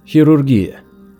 Хирургия.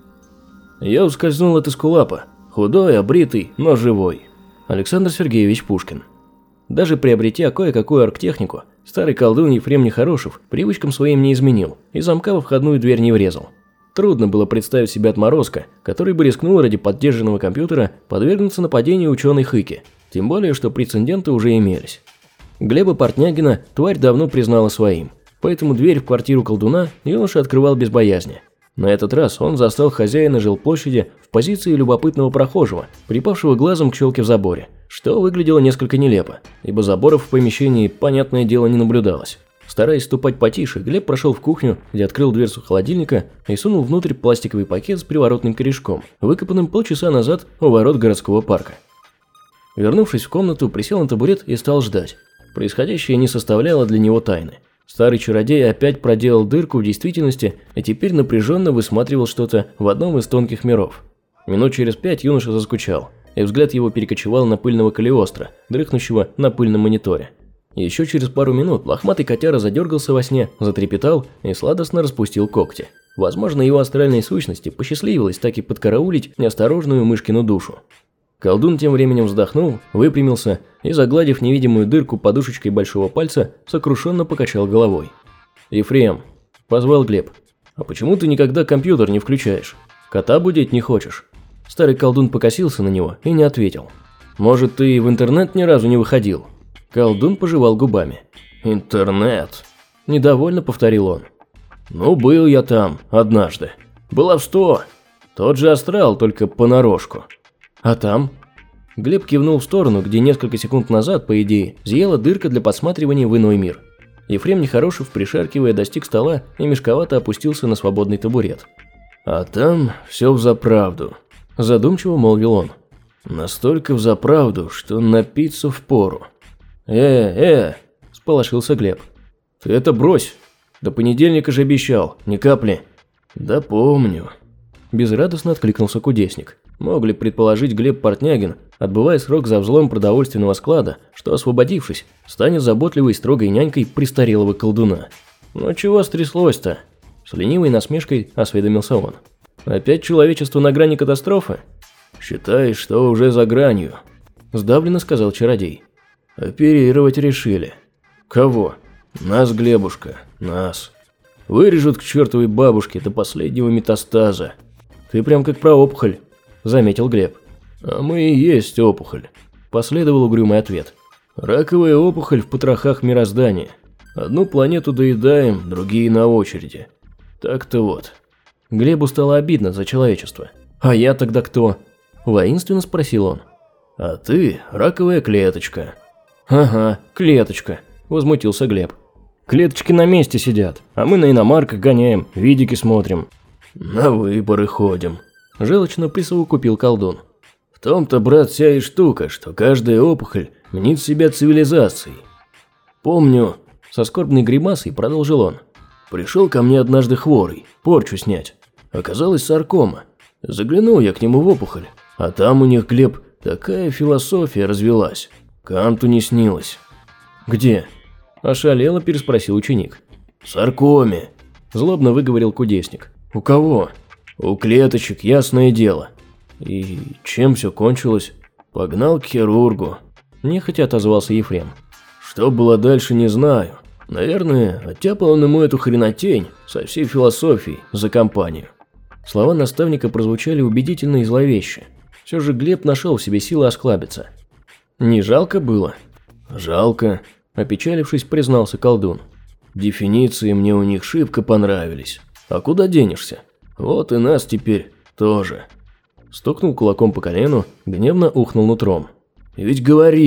Я ускользнул от эскулапа. Худой, обритый, но живой. Александр Сергеевич Пушкин. Даже приобретя кое-какую оргтехнику, старый колдун Ефрем Нехорошев привычкам своим не изменил и замка во входную дверь не врезал. Трудно было представить себе отморозка, который бы рискнул ради поддержанного компьютера подвергнуться нападению ученой Хыки, тем более, что прецеденты уже имелись. Глеба Портнягина тварь давно признала своим, поэтому дверь в квартиру колдуна юноша открывал без боязни. На этот раз он застал хозяина жилплощади в позиции любопытного прохожего, припавшего глазом к щелке в заборе, что выглядело несколько нелепо, ибо заборов в помещении, понятное дело, не наблюдалось. Стараясь ступать потише, Глеб прошел в кухню, где открыл дверцу холодильника и сунул внутрь пластиковый пакет с приворотным корешком, выкопанным полчаса назад у ворот городского парка. Вернувшись в комнату, присел на табурет и стал ждать. Происходящее не составляло для него тайны. Старый чародей опять проделал дырку в действительности и теперь напряженно высматривал что-то в одном из тонких миров. Минут через 5 юноша заскучал, и взгляд его перекочевал на пыльного Калиостро, дрыхнущего на пыльном мониторе. Еще через пару минут лохматый котяра задергался во сне, затрепетал и сладостно распустил когти. Возможно, его астральной сущности посчастливилось так и подкараулить неосторожную мышкину душу. Колдун тем временем вздохнул, выпрямился и, загладив невидимую дырку подушечкой большого пальца, сокрушенно покачал головой. «Ефрем», – позвал Глеб, – «а почему ты никогда компьютер не включаешь? Кота будить не хочешь?» Старый колдун покосился на него и не ответил. «Может, ты в интернет ни разу не выходил?» Колдун пожевал губами. «Интернет», – недовольно повторил он. «Ну, был я там однажды. Была в 100. Тот же астрал, только понарошку. А там?» Глеб кивнул в сторону, где несколько секунд назад, по идее, зияла дырка для подсматривания в иной мир. Ефрем Нехорошев, пришаркивая, достиг стола и мешковато опустился на свободный табурет. «А там все взаправду», – задумчиво молвил он. «Настолько взаправду, что напиться впору». – сполошился Глеб. «Ты это брось. До понедельника же обещал, ни капли». «Да помню», – безрадостно откликнулся кудесник. Мог ли предположить Глеб Портнягин, отбывая срок за взлом продовольственного склада, что, освободившись, станет заботливой строгой нянькой престарелого колдуна? «Ну чего стряслось-то?» – с ленивой насмешкой осведомился он. «Опять человечество на грани катастрофы?» «Считай, что уже за гранью», – сдавленно сказал чародей. «Оперировать решили». «Кого?» «Нас, Глебушка, нас. Вырежут к чертовой бабушке до последнего метастаза». «Ты прям как про опухоль», – заметил Глеб. «А мы и есть опухоль», – последовал угрюмый ответ. «Раковая опухоль в потрохах мироздания. Одну планету доедаем, другие на очереди. Так-то вот». Глебу стало обидно за человечество. «А я тогда кто?» – воинственно спросил он. «А ты раковая клеточка». «Ага, клеточка», – возмутился Глеб. «Клеточки на месте сидят, а мы на иномарках гоняем, видики смотрим». «На выборы ходим», – желчно присовокупил колдун. «В том-то, брат, вся и штука, что каждая опухоль мнит себя цивилизацией. Помню», – со скорбной гримасой продолжил он, – «пришел ко мне однажды хворый, порчу снять. Оказалось саркома. Заглянул я к нему в опухоль, а там у них, Глеб, такая философия развелась. Канту не снилось». «Где?» – ошалело переспросил ученик. «В саркоме», – злобно выговорил кудесник. «У кого?» «У клеточек, ясное дело». «И чем все кончилось?» «Погнал к хирургу», – нехотя отозвался Ефрем. «Что было дальше, не знаю. Наверное, оттяпал он ему эту хренотень со всей философией за компанию». Слова наставника прозвучали убедительно и зловеще. Все же Глеб нашел в себе силы осклабиться. «Не жалко было?» «Жалко», – опечалившись, признался колдун. «Дефиниции мне у них шибко понравились. А куда денешься? Вот и нас теперь тоже». Стукнул кулаком по колену, гневно ухнул нутром. «Ведь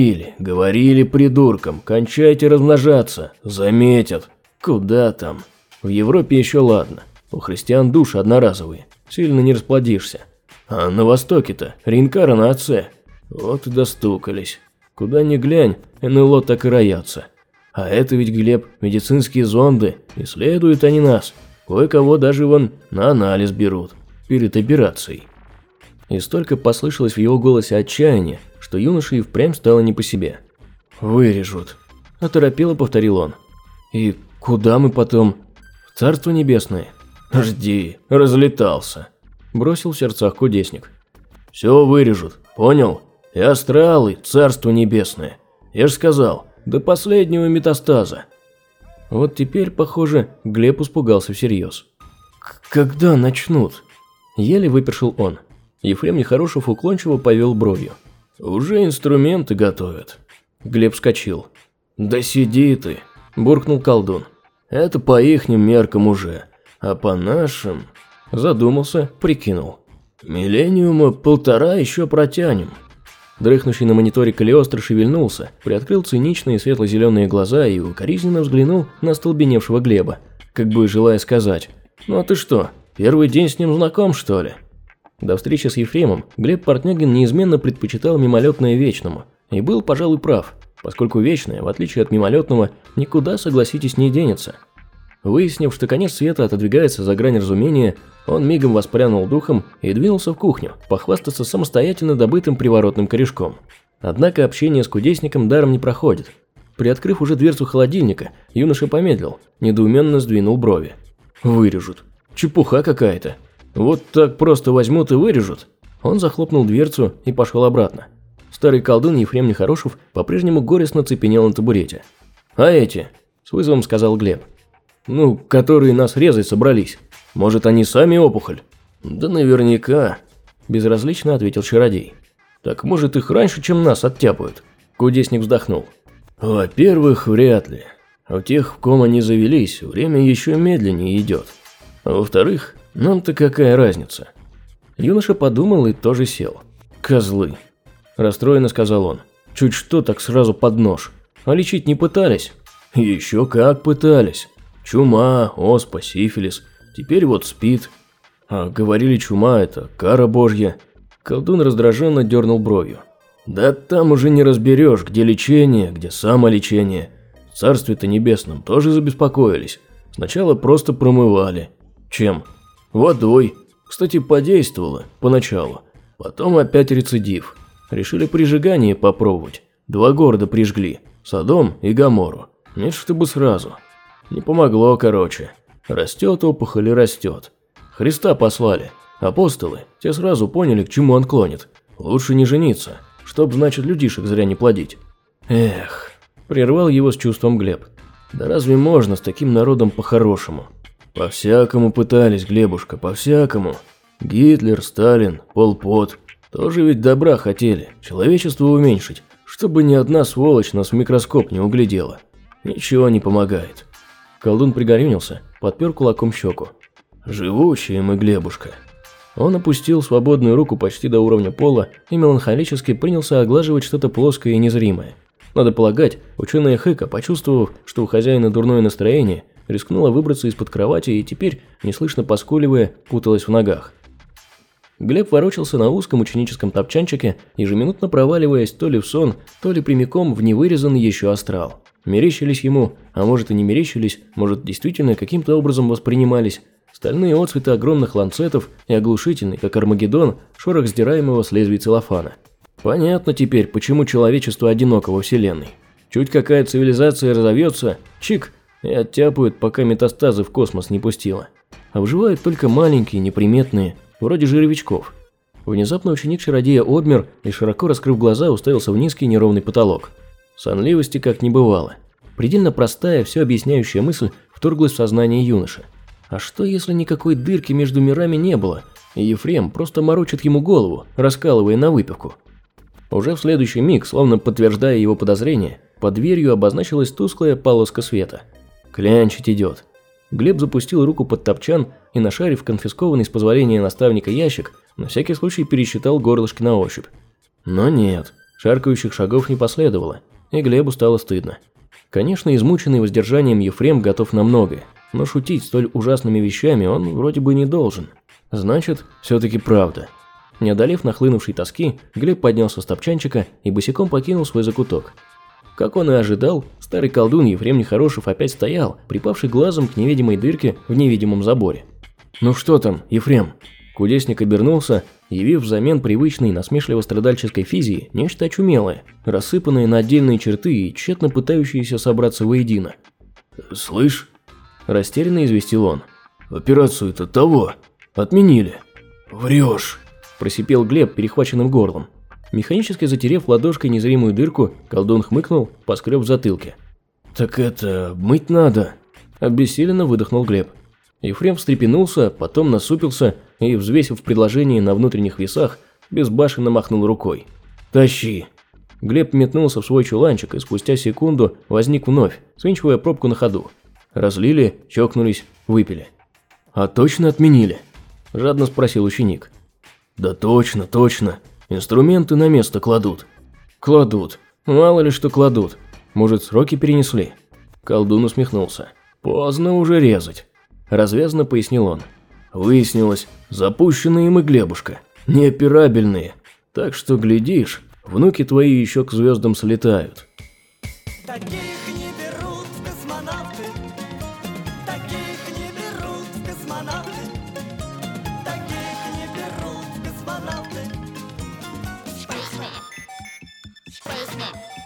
говорили придуркам, кончайте размножаться, заметят. Куда там? В Европе еще ладно, у христиан души одноразовые, сильно не расплодишься. А на Востоке-то реинкарнация. Вот и достукались. Куда ни глянь, НЛО так и роятся. А это ведь, Глеб, медицинские зонды, исследуют они нас. Кое-кого даже вон на анализ берут, перед операцией». И столько послышалось в его голосе отчаяние, что юноше и впрямь стало не по себе. «Вырежут», – оторопело повторил он. «И куда мы потом? В Царство Небесное?» «Жди, разлетался», – бросил в сердцах кудесник. «Все вырежут, понял? И астралы, царство небесное. Я ж сказал, до последнего метастаза». Вот теперь, похоже, Глеб испугался всерьез. «Когда начнут?» – еле выпершил он. Ефрем Нехорошев уклончиво повел бровью. «Уже инструменты готовят». Глеб вскочил. «Да сиди ты», – буркнул колдун. «Это по ихним меркам уже, а по нашим...» Задумался, прикинул. «Миллениума 1,5 еще протянем». Дрыхнущий на мониторе Калиостро шевельнулся, приоткрыл циничные светло-зеленые глаза и укоризненно взглянул на столбеневшего Глеба, как бы желая сказать: «Ну а ты что, первый день с ним знаком, что ли?» До встречи с Ефремом Глеб Портнягин неизменно предпочитал мимолетное вечному, и был, пожалуй, прав, поскольку вечное, в отличие от мимолетного, никуда, согласитесь, не денется. Выяснив, что конец света отодвигается за грань разумения, он мигом воспрянул духом и двинулся в кухню, похвастаться самостоятельно добытым приворотным корешком. Однако общение с кудесником даром не проходит. Приоткрыв уже дверцу холодильника, юноша помедлил, недоуменно сдвинул брови. «Вырежут. Чепуха какая-то. Вот так просто возьмут и вырежут». Он захлопнул дверцу и пошел обратно. Старый колдун Ефрем Нехорошев по-прежнему горестно цепенел на табурете. «А эти?» – с вызовом сказал Глеб. «Ну, которые нас резать собрались. Может, они сами опухоль?» «Да наверняка», – безразлично ответил чародей. «Так может, их раньше, чем нас оттяпают?» Кудесник вздохнул. «Во-первых, вряд ли. У тех, в ком они завелись, время еще медленнее идет. А во-вторых, нам-то какая разница?» Юноша подумал и тоже сел. «Козлы», – расстроенно сказал он. «Чуть что, так сразу под нож. А лечить не пытались?» «Еще как пытались. Чума, оспа, сифилис. Теперь вот СПИД. А говорили, чума – это кара божья». Колдун раздраженно дернул бровью. «Да там уже не разберешь, где лечение, где самолечение. В царстве-то небесном тоже забеспокоились. Сначала просто промывали. Чем? Водой. Кстати, подействовало поначалу. Потом опять рецидив. Решили прижигание попробовать. 2 города прижгли. Содом и Гоморру. Нет, чтобы сразу. Не помогло, короче. Растет опухоль и растет. Христа послали. Апостолы, те сразу поняли, к чему он клонит. Лучше не жениться, чтоб, значит, людишек зря не плодить. Эх, прервал его с чувством Глеб. Да разве можно с таким народом по-хорошему? По-всякому пытались, Глебушка, по-всякому. Гитлер, Сталин, Пол Пот. Тоже ведь добра хотели, человечество уменьшить, чтобы ни одна сволочь нас в микроскоп не углядела. Ничего не помогает. Колдун пригорюнился, подпер кулаком щеку. Живучие мы, Глебушка. Он опустил свободную руку почти до уровня пола и меланхолически принялся оглаживать что-то плоское и незримое. Надо полагать, ученая Хэка, почувствовав, что у хозяина дурное настроение, рискнула выбраться из-под кровати и теперь, неслышно поскуливая, путалась в ногах. Глеб ворочался на узком ученическом топчанчике, ежеминутно проваливаясь то ли в сон, то ли прямиком в невырезанный еще астрал. Мерещились ему, а может и не мерещились, может действительно каким-то образом воспринимались, стальные отцветы огромных ланцетов и оглушительный, как Армагеддон, шорох сдираемого с лезвий целлофана. Понятно теперь, почему человечество одиноко во Вселенной. Чуть какая цивилизация разовьется, чик, и оттяпают, пока метастазы в космос не пустила. А выживают только маленькие, неприметные, вроде жировичков. Внезапно ученик-чародея обмер и, широко раскрыв глаза, уставился в низкий неровный потолок. Сонливости как не бывало. Предельно простая, все объясняющая мысль вторглась в сознание юноши. А что, если никакой дырки между мирами не было, и Ефрем просто морочит ему голову, раскалывая на выпивку? Уже в следующий миг, словно подтверждая его подозрения, под дверью обозначилась тусклая полоска света. Клянчить идет. Глеб запустил руку под топчан и, нашарив конфискованный с позволения наставника ящик, на всякий случай пересчитал горлышки на ощупь. Но нет, шаркающих шагов не последовало, и Глебу стало стыдно. Конечно, измученный воздержанием Ефрем готов на многое, но шутить столь ужасными вещами он вроде бы не должен. Значит, все-таки правда. Не одолев нахлынувшей тоски, Глеб поднялся с топчанчика и босиком покинул свой закуток. Как он и ожидал, старый колдун Ефрем Нехорошев опять стоял, припавший глазом к невидимой дырке в невидимом заборе. «Ну что там, Ефрем?» Кудесник обернулся, явив взамен привычной насмешливо-страдальческой физии нечто очумелое, рассыпанное на отдельные черты и тщетно пытающееся собраться воедино. «Слышь?» – растерянно известил он. Операцию-то того отменили». «Врешь», – просипел Глеб перехваченным горлом. Механически затерев ладошкой незримую дырку, колдун хмыкнул, поскреб в затылке. «Так это, мыть надо», – обессиленно выдохнул Глеб. Ефрем встрепенулся, потом насупился и, взвесив предложение на внутренних весах, безбашенно махнул рукой. «Тащи». Глеб метнулся в свой чуланчик и спустя секунду возник вновь, свинчивая пробку на ходу. Разлили, чокнулись, выпили. «А точно отменили?» – жадно спросил ученик. «Да точно, точно. Инструменты на место кладут». «Кладут. Мало ли что кладут. Может, сроки перенесли?» Колдун усмехнулся. «Поздно уже резать», – развязно пояснил он. «Выяснилось, запущенные им и Глебушка, неоперабельные. Так что, глядишь, внуки твои еще к звездам слетают». Таких не берут в космонавты, таких не берут в космонавты, таких не берут в космонавты. Spaceman.